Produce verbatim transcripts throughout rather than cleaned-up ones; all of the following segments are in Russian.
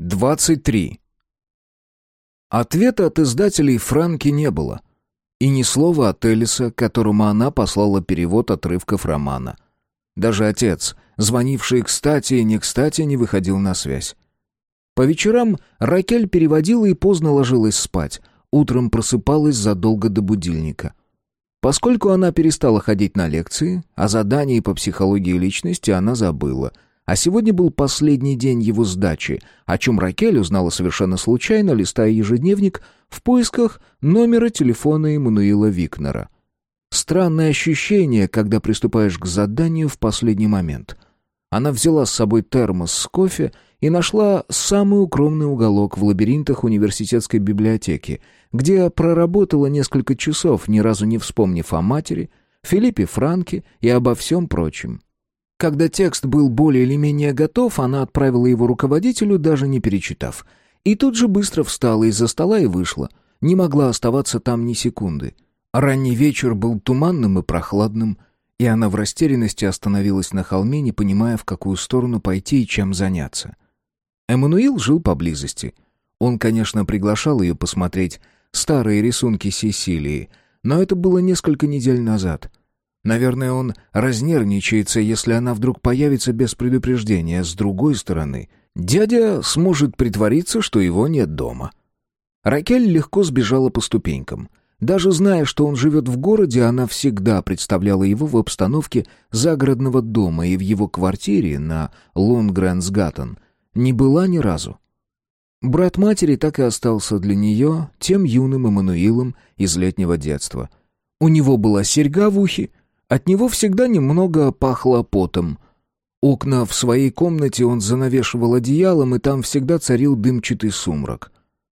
двадцать три. Ответа от издателей Франки не было. И ни слова от Элиса, которому она послала перевод отрывков романа. Даже отец, звонивший кстати и не кстати, не выходил на связь. По вечерам Ракель переводила и поздно ложилась спать, утром просыпалась задолго до будильника. Поскольку она перестала ходить на лекции, о задании по психологии личности она забыла, а сегодня был последний день его сдачи, о чем Ракель узнала совершенно случайно, листая ежедневник в поисках номера телефона Эммануила Викнера. Странное ощущение, когда приступаешь к заданию в последний момент. Она взяла с собой термос с кофе и нашла самый укромный уголок в лабиринтах университетской библиотеки, где проработала несколько часов, ни разу не вспомнив о матери, Филиппе Франке и обо всем прочем. Когда текст был более или менее готов, она отправила его руководителю, даже не перечитав. И тут же быстро встала из-за стола и вышла. Не могла оставаться там ни секунды. Ранний вечер был туманным и прохладным, и она в растерянности остановилась на холме, не понимая, в какую сторону пойти и чем заняться. Эммануил жил поблизости. Он, конечно, приглашал ее посмотреть старые рисунки Сесилии, но это было несколько недель назад. Наверное, он разнервничается, если она вдруг появится без предупреждения. С другой стороны, дядя сможет притвориться, что его нет дома. Ракель легко сбежала по ступенькам. Даже зная, что он живет в городе, она всегда представляла его в обстановке загородного дома и в его квартире на Лунгренсгаттен не была ни разу. Брат матери так и остался для нее тем юным Эммануилом из летнего детства. У него была серьга в ухе, от него всегда немного пахло потом. Окна в своей комнате он занавешивал одеялом, и там всегда царил дымчатый сумрак.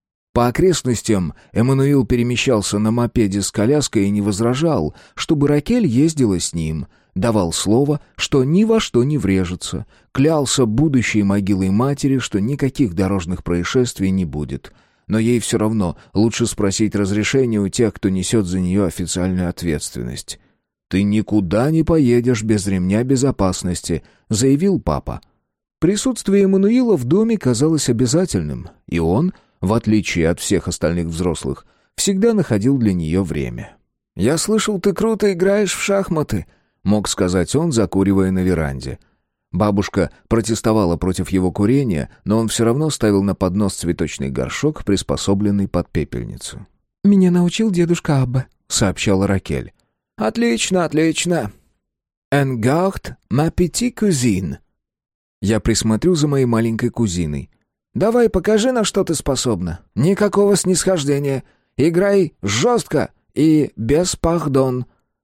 По окрестностям Эммануил перемещался на мопеде с коляской и не возражал, чтобы Ракель ездила с ним, давал слово, что ни во что не врежется, клялся будущей могилой матери, что никаких дорожных происшествий не будет. Но ей все равно лучше спросить разрешения у тех, кто несет за нее официальную ответственность. «Ты никуда не поедешь без ремня безопасности», — заявил папа. Присутствие Эммануила в доме казалось обязательным, и он, в отличие от всех остальных взрослых, всегда находил для нее время. «Я слышал, ты круто играешь в шахматы», — мог сказать он, закуривая на веранде. Бабушка протестовала против его курения, но он все равно ставил на поднос цветочный горшок, приспособленный под пепельницу. «Меня научил дедушка Аббе», — сообщала Ракель. «Отлично, отлично. En garde ma petite cousine». Я присмотрю за моей маленькой кузиной. «Давай, покажи, на что ты способна. Никакого снисхождения. Играй жестко и без пардон».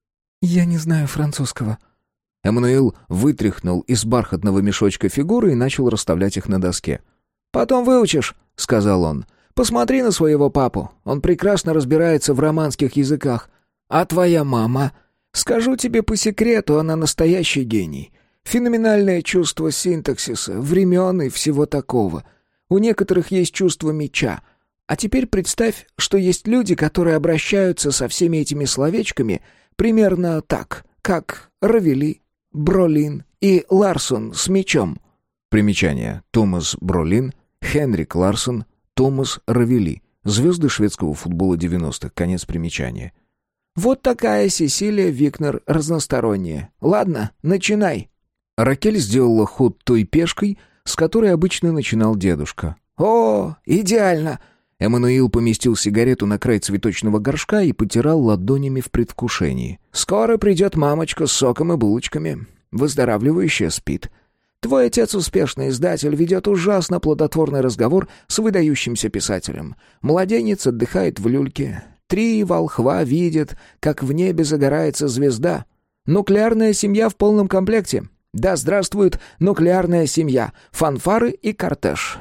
«Я не знаю французского». Эммануил вытряхнул из бархатного мешочка фигуры и начал расставлять их на доске. «Потом выучишь», — сказал он. «Посмотри на своего папу. Он прекрасно разбирается в романских языках. А твоя мама? Скажу тебе по секрету, она настоящий гений. Феноменальное чувство синтаксиса, времен и всего такого. У некоторых есть чувство меча. А теперь представь, что есть люди, которые обращаются со всеми этими словечками примерно так, как Равели, Бролин и Ларсон с мечом». Примечание. Томас Бролин, Хенрик Ларсон, Томас Равели. Звезды шведского футбола девяностых. Конец примечания. «Вот такая Сесилия Викнер разносторонняя. Ладно, начинай». Ракель сделала ход той пешкой, с которой обычно начинал дедушка. «О, идеально!» Эммануил поместил сигарету на край цветочного горшка и потирал ладонями в предвкушении. «Скоро придет мамочка с соком и булочками. Выздоравливающая спит. Твой отец, успешный издатель, ведет ужасно плодотворный разговор с выдающимся писателем. Младенец отдыхает в люльке. Три волхва видят, как в небе загорается звезда. Нуклеарная семья в полном комплекте. Да здравствует нуклеарная семья, фанфары и кортеж.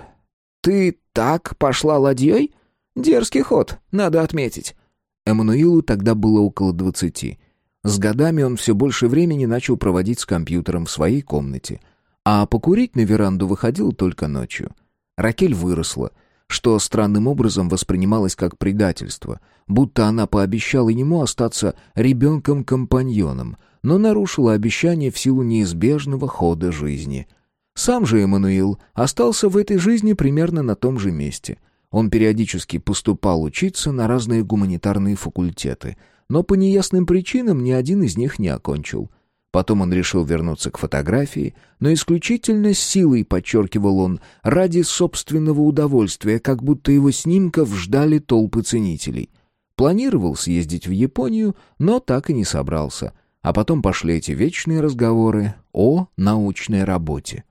Ты так пошла ладьей? Дерзкий ход, надо отметить». Эммануилу тогда было около двадцати. С годами он все больше времени начал проводить с компьютером в своей комнате, а покурить на веранду выходил только ночью. Ракель выросла, что странным образом воспринималось как предательство, будто она пообещала ему остаться ребенком-компаньоном, но нарушила обещание в силу неизбежного хода жизни. Сам же Эммануил остался в этой жизни примерно на том же месте. Он периодически поступал учиться на разные гуманитарные факультеты, но по неясным причинам ни один из них не окончил. Потом он решил вернуться к фотографии, но исключительно с силой, подчеркивал он, ради собственного удовольствия, как будто его снимков ждали толпы ценителей. Планировал съездить в Японию, но так и не собрался. А потом пошли эти вечные разговоры о научной работе.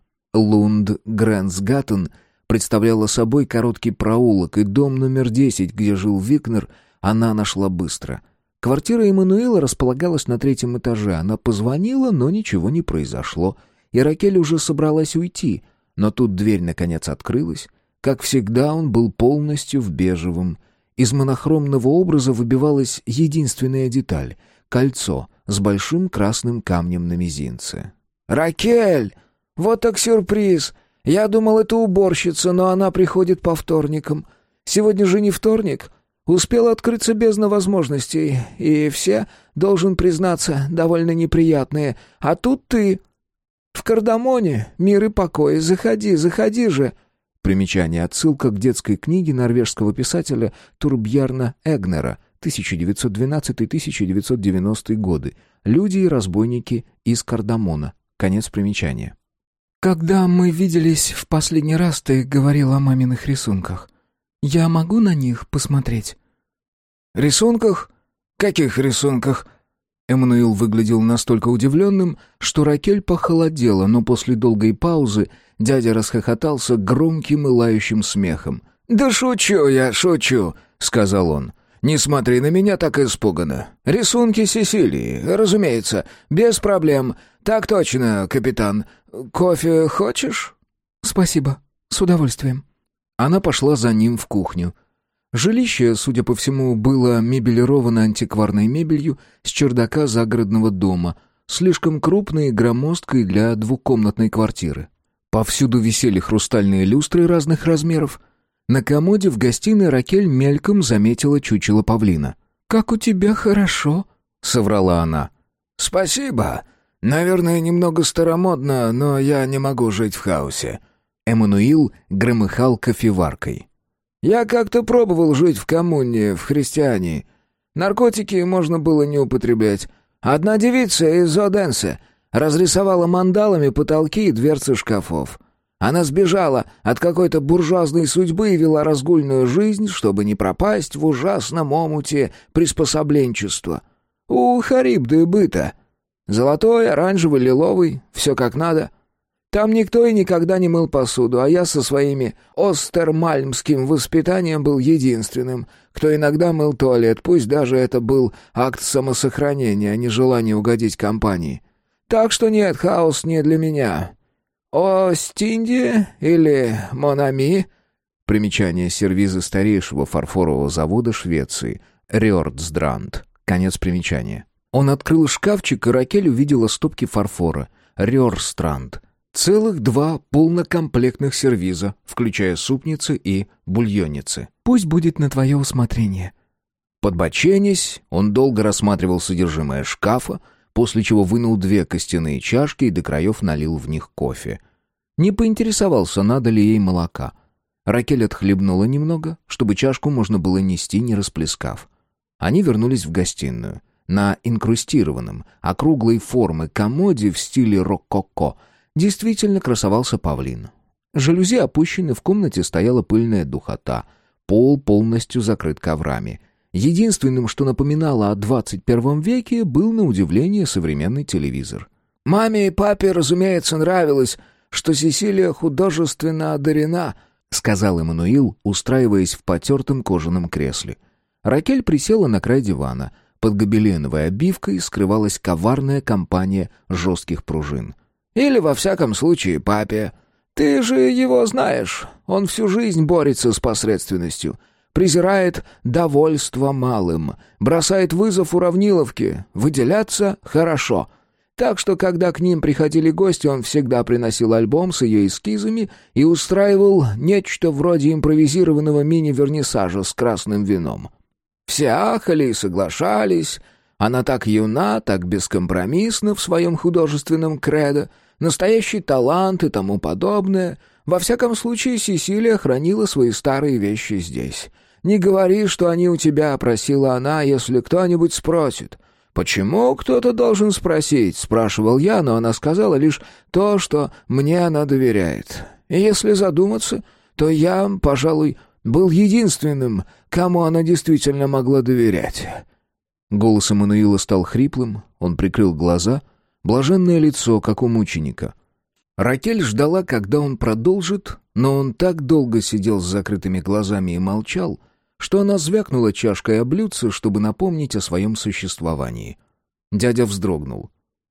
Лунд-Грэнсгаттен представляла собой короткий проулок, и дом номер десять, где жил Викнер, она нашла быстро. Квартира Эммануила располагалась на третьем этаже. Она позвонила, но ничего не произошло. И Ракель уже собралась уйти. Но тут дверь наконец открылась. Как всегда, он был полностью в бежевом. Из монохромного образа выбивалась единственная деталь — кольцо с большим красным камнем на мизинце. «Ракель! Вот так сюрприз! Я думал, это уборщица, но она приходит по вторникам. Сегодня же не вторник. Успела открыться бездна возможностей, и все, должен признаться, довольно неприятные. А тут ты. В Кардамоне мир и покой. Заходи, заходи же!» Примечание. Отсылка к детской книге норвежского писателя Турбьярна Эгнера, тысяча девятьсот двенадцатый — тысяча девятьсот девяностый годы. «Люди и разбойники из Кардамона». Конец примечания. «Когда мы виделись в последний раз, ты говорил о маминых рисунках. Я могу на них посмотреть?» «Рисунках? Каких рисунках?» Эммануил выглядел настолько удивленным, что Ракель похолодела, но после долгой паузы дядя расхохотался громким и лающим смехом. «Да шучу я, шучу», — сказал он. «Не смотри на меня так испуганно. Рисунки Сесилии, разумеется, без проблем. Так точно, капитан. Кофе хочешь?» «Спасибо, с удовольствием». Она пошла за ним в кухню. Жилище, судя по всему, было мебелировано антикварной мебелью с чердака загородного дома, слишком крупной и громоздкой для двухкомнатной квартиры. Повсюду висели хрустальные люстры разных размеров. На комоде в гостиной Ракель мельком заметила чучело павлина. «Как у тебя хорошо», — соврала она. «Спасибо. Наверное, немного старомодно, но я не могу жить в хаосе». Эммануил громыхал кофеваркой. «Я как-то пробовал жить в коммуне, в христиане. Наркотики можно было не употреблять. Одна девица из Оденсе разрисовала мандалами потолки и дверцы шкафов. Она сбежала от какой-то буржуазной судьбы и вела разгульную жизнь, чтобы не пропасть в ужасном омуте приспособленчества. У Харибды быта. Золотой, оранжевый, лиловый, все как надо. Там никто и никогда не мыл посуду, а я со своими остермальмским воспитанием был единственным, кто иногда мыл туалет, пусть даже это был акт самосохранения, а не желание угодить компании. Так что нет, хаос не для меня. Остинди или Монами?» Примечание. Сервизы старейшего фарфорового завода Швеции. Рёрдсдранд. Конец примечания. Он открыл шкафчик, и Ракель увидела стопки фарфора. Рёрстранд. Целых два полнокомплектных сервиза, включая супницы и бульонницы. «Пусть будет на твое усмотрение». Подбоченясь, он долго рассматривал содержимое шкафа, после чего вынул две костяные чашки и до краев налил в них кофе. Не поинтересовался, надо ли ей молока. Ракель отхлебнула немного, чтобы чашку можно было нести, не расплескав. Они вернулись в гостиную. На инкрустированном, округлой формы комоде в стиле рококо действительно красовался павлин. Жалюзи опущены, в комнате стояла пыльная духота. Пол полностью закрыт коврами. Единственным, что напоминало о двадцать первом веке, был, на удивление, современный телевизор. «Маме и папе, разумеется, нравилось, что Сесилия художественно одарена», — сказал Эммануил, устраиваясь в потертом кожаном кресле. Ракель присела на край дивана. Под гобеленовой обивкой скрывалась коварная компания жестких пружин. «Или, во всяком случае, папе. Ты же его знаешь. Он всю жизнь борется с посредственностью. Презирает довольство малым. Бросает вызов уравниловке. Выделяться — хорошо. Так что, когда к ним приходили гости, он всегда приносил альбом с ее эскизами и устраивал нечто вроде импровизированного мини-вернисажа с красным вином. Все ахали и соглашались. Она так юна, так бескомпромиссна в своем художественном кредо. настоящий талант и тому подобное. Во всяком случае, Сесилия хранила свои старые вещи здесь. Не говори, что они у тебя, — просила она, — если кто-нибудь спросит. «Почему кто-то должен спросить?» — спрашивал я, но она сказала лишь то, что мне она доверяет. И если задуматься, то я, пожалуй, был единственным, кому она действительно могла доверять». Голос Эммануила стал хриплым, он прикрыл глаза, блаженное лицо, как у мученика. Ракель ждала, когда он продолжит, но он так долго сидел с закрытыми глазами и молчал, что она звякнула чашкой о блюдце, чтобы напомнить о своем существовании. Дядя вздрогнул.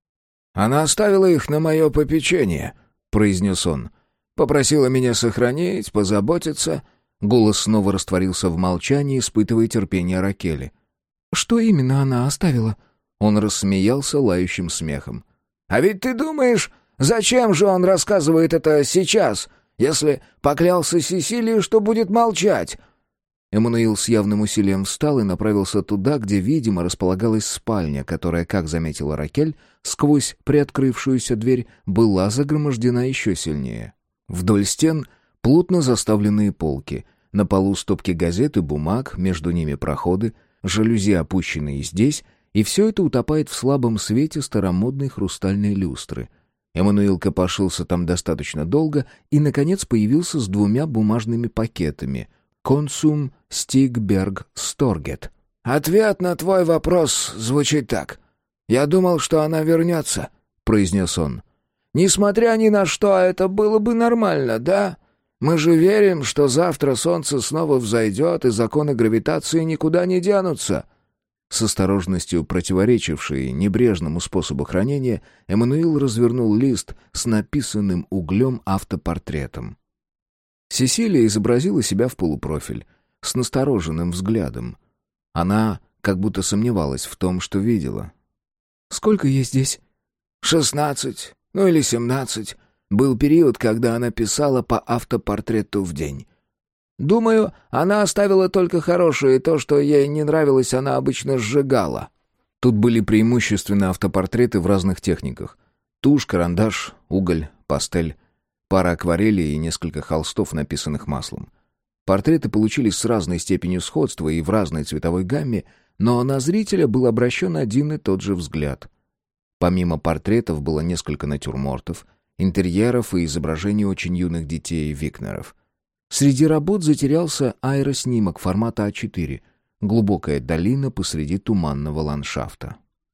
«Она оставила их на мое попечение», — произнес он. «Попросила меня сохранить, позаботиться». Голос снова растворился в молчании, испытывая терпение Ракели. «Что именно она оставила?» Он рассмеялся лающим смехом. «А ведь ты думаешь, зачем же он рассказывает это сейчас, если поклялся Сесилии, что будет молчать?» Эммануил с явным усилием встал и направился туда, где, видимо, располагалась спальня, которая, как заметила Ракель, сквозь приоткрывшуюся дверь была загромождена еще сильнее. Вдоль стен плотно заставленные полки, на полу стопки газет и бумаг, между ними проходы, жалюзи опущенные здесь, и все это утопает в слабом свете старомодной хрустальной люстры. Эммануил копошился там достаточно долго и, наконец, появился с двумя бумажными пакетами «Консум Стигберг Сторгет». «Ответ на твой вопрос звучит так. Я думал, что она вернется», — произнес он. «Несмотря ни на что, это было бы нормально, да? Мы же верим, что завтра солнце снова взойдет, и законы гравитации никуда не денутся». С осторожностью, противоречившей небрежному способу хранения, Эммануил развернул лист с написанным углем автопортретом. Сесилия изобразила себя в полупрофиль, с настороженным взглядом. Она как будто сомневалась в том, что видела. «Сколько ей здесь?» «Шестнадцать, ну или семнадцать. Был период, когда она писала по автопортрету в день. Думаю, она оставила только хорошее, и то, что ей не нравилось, она обычно сжигала». Тут были преимущественно автопортреты в разных техниках. Тушь, карандаш, уголь, пастель, пара акварелей и несколько холстов, написанных маслом. Портреты получились с разной степенью сходства и в разной цветовой гамме, но на зрителя был обращен один и тот же взгляд. Помимо портретов было несколько натюрмортов, интерьеров и изображений очень юных детей Викнеров. Среди работ затерялся аэроснимок формата а четыре, глубокая долина посреди туманного ландшафта.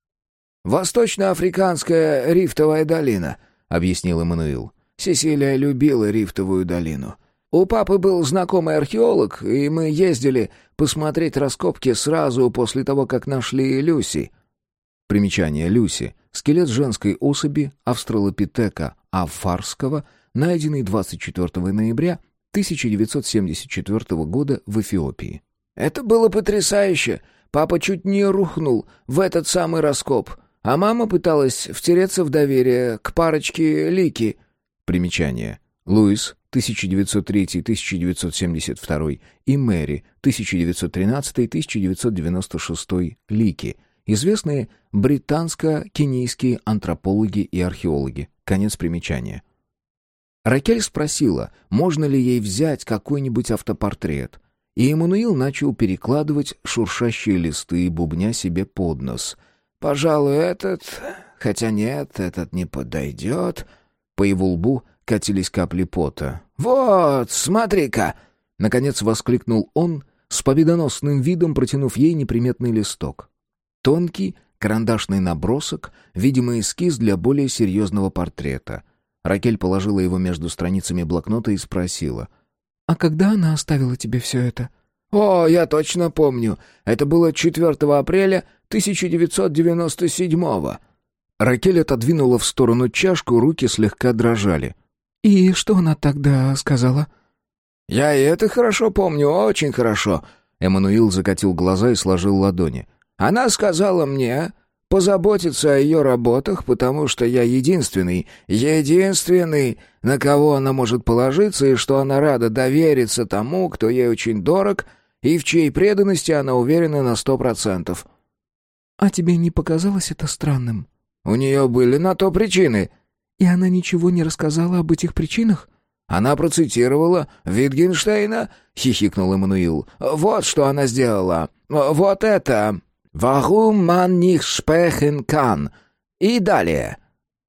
«Восточноафриканская рифтовая долина», — объяснил Эммануил. «Сесилия любила рифтовую долину. У папы был знакомый археолог, и мы ездили посмотреть раскопки сразу после того, как нашли Люси». Примечание: Люси — скелет женской особи австралопитека афарского, найденный двадцать четвёртого ноября тысяча девятьсот семьдесят четвёртого года в Эфиопии. «Это было потрясающе. Папа чуть не рухнул в этот самый раскоп, а мама пыталась втереться в доверие к парочке Лики». Примечание: Луис, тысяча девятьсот третий — тысяча девятьсот семьдесят второй, и Мэри, тысяча девятьсот тринадцатый — тысяча девятьсот девяносто шестой Лики, известные британско-кенийские антропологи и археологи. Конец примечания. Ракель спросила, можно ли ей взять какой-нибудь автопортрет, и Эммануил начал перекладывать шуршащие листы, бубня себе под нос. «Пожалуй, этот... Хотя нет, этот не подойдет». По его лбу катились капли пота. «Вот, смотри-ка!» Наконец воскликнул он, с победоносным видом протянув ей неприметный листок. Тонкий карандашный набросок, видимо, эскиз для более серьезного портрета. Ракель положила его между страницами блокнота и спросила. «А когда она оставила тебе все это?» «О, я точно помню. Это было четвёртого апреля тысяча девятьсот девяносто седьмого». Ракель отодвинула в сторону чашку, руки слегка дрожали. «И что она тогда сказала?» «Я и это хорошо помню, очень хорошо». Эммануил закатил глаза и сложил ладони. «Она сказала мне позаботиться о ее работах, потому что я единственный, единственный, на кого она может положиться, и что она рада довериться тому, кто ей очень дорог, и в чьей преданности она уверена на сто процентов». «А тебе не показалось это странным?» «У нее были на то причины». И она ничего не рассказала об этих причинах?» «Она процитировала Wittgensteina», — хихикнул Эммануил. «Вот что она сделала. Вот это. Warum man nicht sprechen kann. И далее».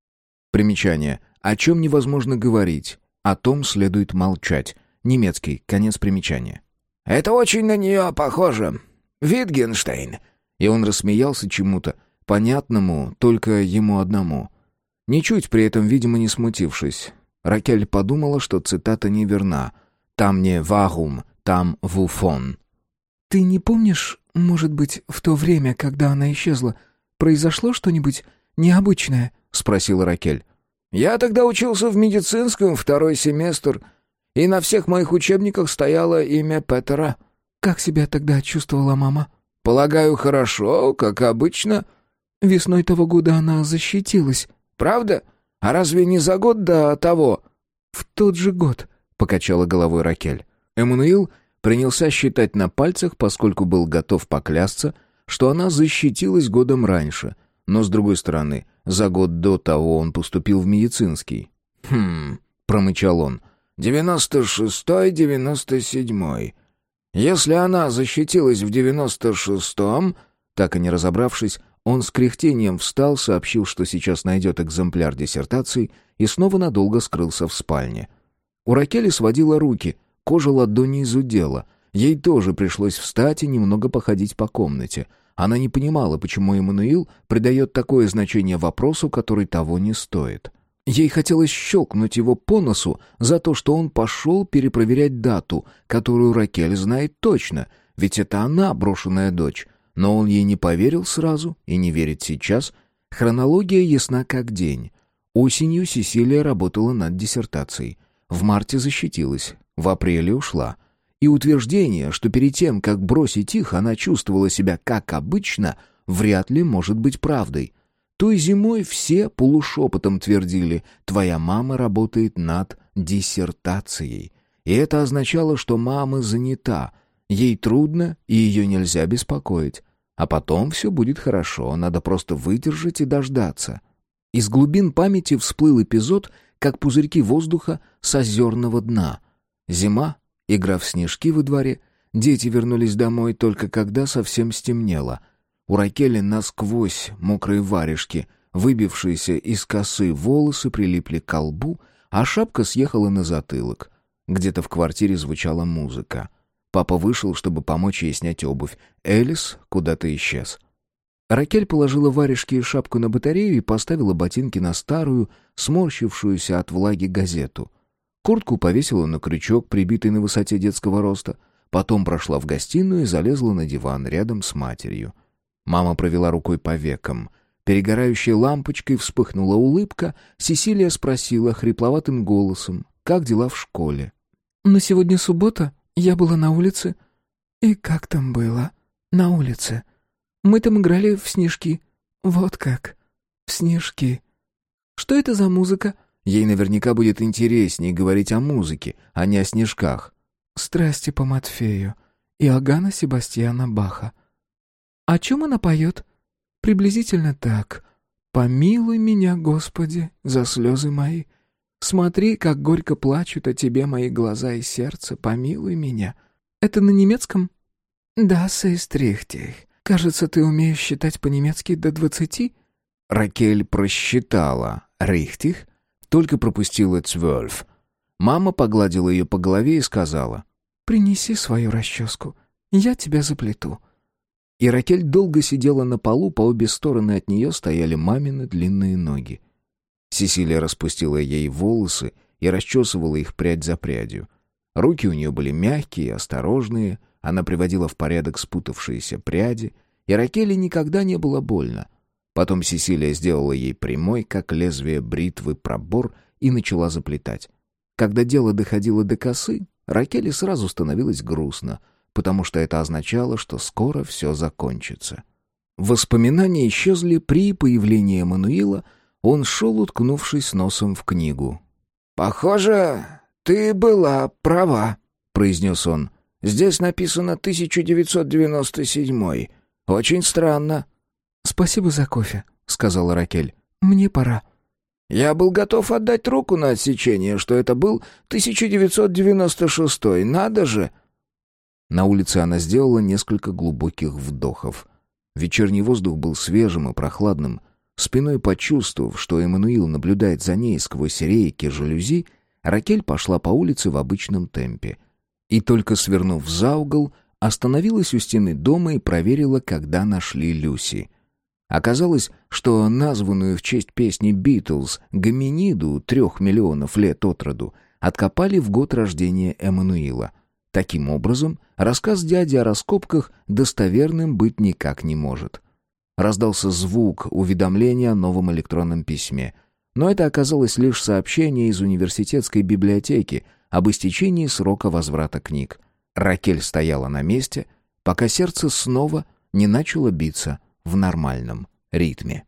Примечание. О чем невозможно говорить, о том следует молчать. Немецкий. Конец примечания. «Это очень на нее похоже. Wittgenstein». И он рассмеялся чему-то, понятному только ему одному. Ничуть при этом, видимо, не смутившись. Ракель подумала, что цитата неверна. Там не «warum», там «wovon». «Ты не помнишь, может быть, в то время, когда она исчезла, произошло что-нибудь необычное?» — спросила Ракель. «Я тогда учился в медицинском, второй семестр, и на всех моих учебниках стояло имя Петера». «Как себя тогда чувствовала мама?» «Полагаю, хорошо, как обычно». «Весной того года она защитилась». «Правда? А разве не за год до того?» «В тот же год», — покачала головой Ракель. Эммануил принялся считать на пальцах, поскольку был готов поклясться, что она защитилась годом раньше, но, с другой стороны, за год до того он поступил в медицинский. «Хм...» — промычал он. «девяносто шестой, девяносто седьмой. Если она защитилась в девяносто шестом...» Так и не разобравшись, он с кряхтением встал, сообщил, что сейчас найдет экземпляр диссертации, и снова надолго скрылся в спальне. У Ракели сводила руки, кожа ладони изудела. Ей тоже пришлось встать и немного походить по комнате. Она не понимала, почему Эммануил придает такое значение вопросу, который того не стоит. Ей хотелось щелкнуть его по носу за то, что он пошел перепроверять дату, которую Ракель знает точно, ведь это она, брошенная дочь. Но он ей не поверил сразу и не верит сейчас. Хронология ясна как день. Осенью Сесилия работала над диссертацией. В марте защитилась, в апреле ушла. И утверждение, что перед тем, как бросить их, она чувствовала себя как обычно, вряд ли может быть правдой. Той зимой все полушепотом твердили: «Твоя мама работает над диссертацией». И это означало, что мама занята, ей трудно и ее нельзя беспокоить. А потом все будет хорошо, надо просто выдержать и дождаться. Из глубин памяти всплыл эпизод, как пузырьки воздуха с озерного дна. Зима, игра в снежки во дворе, дети вернулись домой только когда совсем стемнело. У Ракели насквозь мокрые варежки, выбившиеся из косы волосы прилипли к колбу, а шапка съехала на затылок. Где-то в квартире звучала музыка. Папа вышел, чтобы помочь ей снять обувь. Элис куда-то исчез. Ракель положила варежки и шапку на батарею и поставила ботинки на старую, сморщившуюся от влаги газету. Куртку повесила на крючок, прибитый на высоте детского роста. Потом прошла в гостиную и залезла на диван рядом с матерью. Мама провела рукой по векам. Перегорающей лампочкой вспыхнула улыбка. Сесилия спросила хрипловатым голосом: «Как дела в школе?» «Но сегодня суббота. Я была на улице». «И как там было? На улице?» «Мы там играли в снежки». «Вот как? В снежки. Что это за музыка?» Ей наверняка будет интереснее говорить о музыке, а не о снежках. «Страсти по Матфею» Иоганна Себастьяна Баха. «О чем она поет?» «Приблизительно так. Помилуй меня, Господи, за слезы мои. Смотри, как горько плачут о тебе мои глаза и сердце, помилуй меня». «Это на немецком?» «Да, сестрихтих. Кажется, ты умеешь считать по-немецки до двадцати?» Ракель просчитала «рихтих», только пропустила «цвёльф». Мама погладила ее по голове и сказала: «Принеси свою расческу, я тебя заплету». И Ракель долго сидела на полу, по обе стороны от нее стояли мамины длинные ноги. Сесилия распустила ей волосы и расчесывала их прядь за прядью. Руки у нее были мягкие и осторожные, она приводила в порядок спутавшиеся пряди, и Ракели никогда не было больно. Потом Сесилия сделала ей прямой, как лезвие бритвы, пробор и начала заплетать. Когда дело доходило до косы, Ракели сразу становилось грустно, потому что это означало, что скоро все закончится. Воспоминания исчезли при появлении Эммануила. Он шел, уткнувшись носом в книгу. «Похоже, ты была права», — произнес он. «Здесь написано тысяча девятьсот девяносто седьмой. Очень странно». «Спасибо за кофе», — сказала Ракель. «Мне пора». Я был готов отдать руку на отсечение, что это был тысяча девятьсот девяносто шестой, надо же!» На улице она сделала несколько глубоких вдохов. Вечерний воздух был свежим и прохладным. Спиной почувствовав, что Эммануил наблюдает за ней сквозь рейки жалюзи, Ракель пошла по улице в обычном темпе. И только свернув за угол, остановилась у стены дома и проверила, когда нашли Люси. Оказалось, что названную в честь песни «Битлз» гоминиду трех миллионов лет от роду откопали в год рождения Эммануила. Таким образом, рассказ дяди о раскопках достоверным быть никак не может. Раздался звук уведомления о новом электронном письме. Но это оказалось лишь сообщение из университетской библиотеки об истечении срока возврата книг. Ракель стояла на месте, пока сердце снова не начало биться в нормальном ритме.